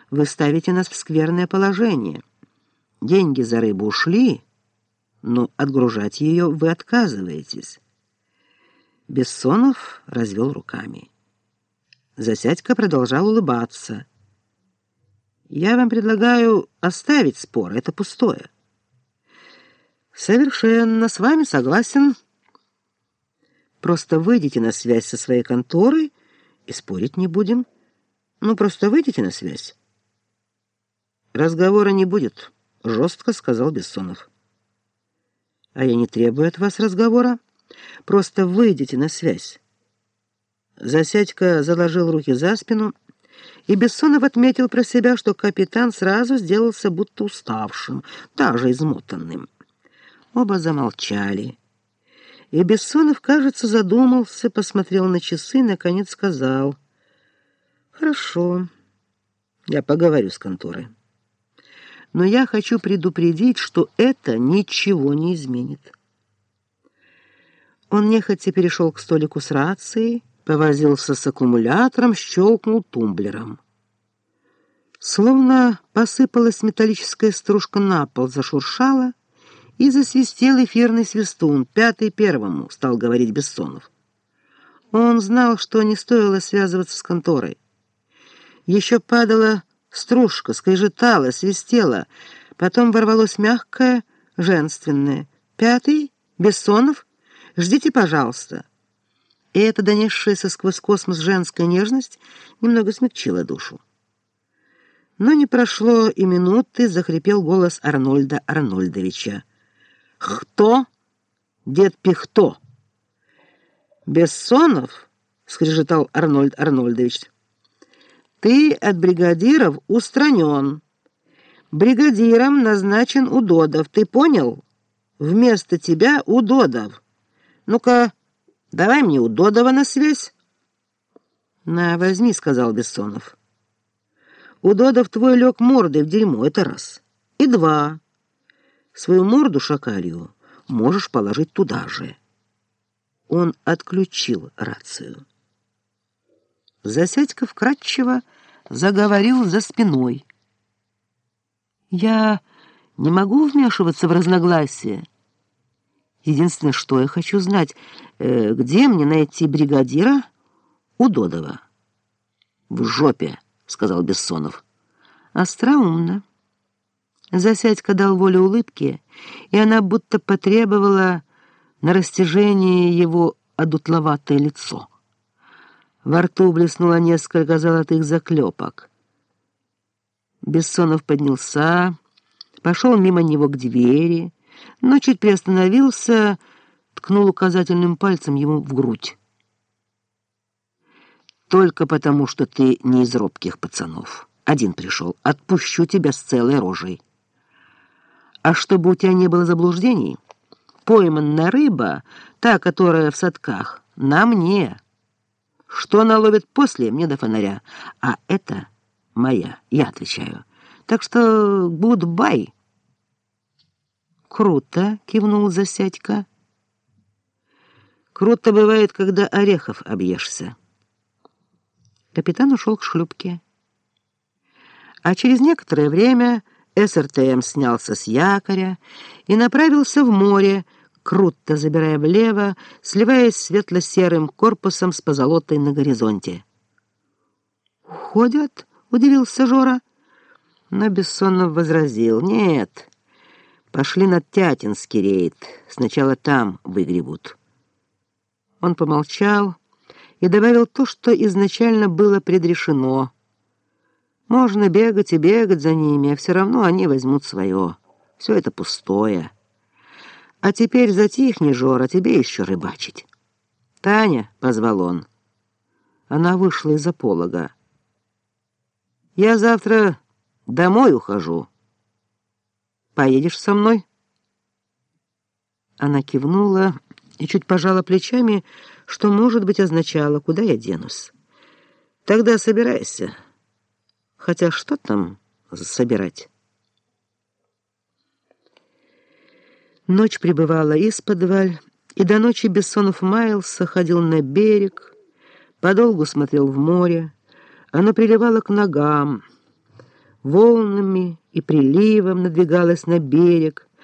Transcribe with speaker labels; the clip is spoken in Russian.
Speaker 1: вы ставите нас в скверное положение. Деньги за рыбу ушли, но отгружать ее вы отказываетесь». Бессонов развел руками. Засядько продолжал улыбаться. «Я вам предлагаю оставить спор, это пустое». «Совершенно с вами согласен. Просто выйдите на связь со своей конторой, и спорить не будем. Ну, просто выйдите на связь». «Разговора не будет», — жестко сказал Бессонов. «А я не требую от вас разговора. Просто выйдите на связь». Засядько заложил руки за спину, и Бессонов отметил про себя, что капитан сразу сделался будто уставшим, даже измотанным. Оба замолчали. И Бессонов, кажется, задумался, посмотрел на часы и, наконец, сказал: «Хорошо, я поговорю с конторой. Но я хочу предупредить, что это ничего не изменит». Он нехотя перешел к столику с рацией, повозился с аккумулятором, щелкнул тумблером. Словно посыпалась металлическая стружка на пол, зашуршала, и засвистел эфирный свистун. «5-й первому», — стал говорить Бессонов. Он знал, что не стоило связываться с конторой. Еще падала стружка, скрежетала, свистела, потом ворвалось мягкое, женственное: «5-й? Бессонов? Ждите, пожалуйста». И эта донесшаяся сквозь космос женская нежность немного смягчила душу. Но не прошло и минуты, захрипел голос Арнольда Арнольдовича. «Хто? Дед Пихто!» «Бессонов?» — скрежетал Арнольд Арнольдович. «Ты от бригадиров устранен. Бригадиром назначен Удодов. Ты понял? Вместо тебя Удодов. Ну-ка, давай мне Удодова на связь». «На, возьми», — сказал Бессонов. «Удодов твой лег мордой в дерьмо, это раз. И два. Свою морду шакалью можешь положить туда же». Он отключил рацию. Засядько вкратчиво заговорил за спиной. «Я не могу вмешиваться в разногласия. Единственное, что я хочу знать, где мне найти бригадира Удодова?» «В жопе», — сказал Бессонов. «Остроумно». Засядько дал волю улыбке, и она будто потребовала на растяжение его одутловатое лицо. Во рту блеснуло несколько золотых заклепок. Бессонов поднялся, пошел мимо него к двери, но чуть приостановился, ткнул указательным пальцем ему в грудь. «Только потому, что ты не из робких пацанов. Один пришел. Отпущу тебя с целой рожей. А чтобы у тебя не было заблуждений, пойманная рыба, та, которая в садках, на мне. Что она ловит после, мне до фонаря. А это моя, я отвечаю. Так что гудбай». «Круто», — кивнул Засядько. «Круто бывает, когда орехов объешься». Капитан ушел к шлюпке. А через некоторое время СРТМ снялся с якоря и направился в море, круто забирая влево, сливаясь светло-серым корпусом с позолотой на горизонте. «Уходят?» — удивился Жора. Но Бессонов возразил: «Нет, пошли на Тятинский рейд. Сначала там выгребут». Он помолчал и добавил то, что изначально было предрешено. Можно бегать и бегать за ними, а все равно они возьмут свое. Все это пустое. А теперь затихни, Жора, тебе еще рыбачить. «Таня», — позвал он. Она вышла из-за полога. «Я завтра домой ухожу. Поедешь со мной?» Она кивнула и чуть пожала плечами, что, может быть, означало: «Куда я денусь?» «Тогда собирайся». Хотя что там собирать? Ночь прибывала исподволь, и до ночи Бессонов маялся, ходил на берег, подолгу смотрел в море. Оно приливало к ногам. волнами и приливом надвигалась на берег,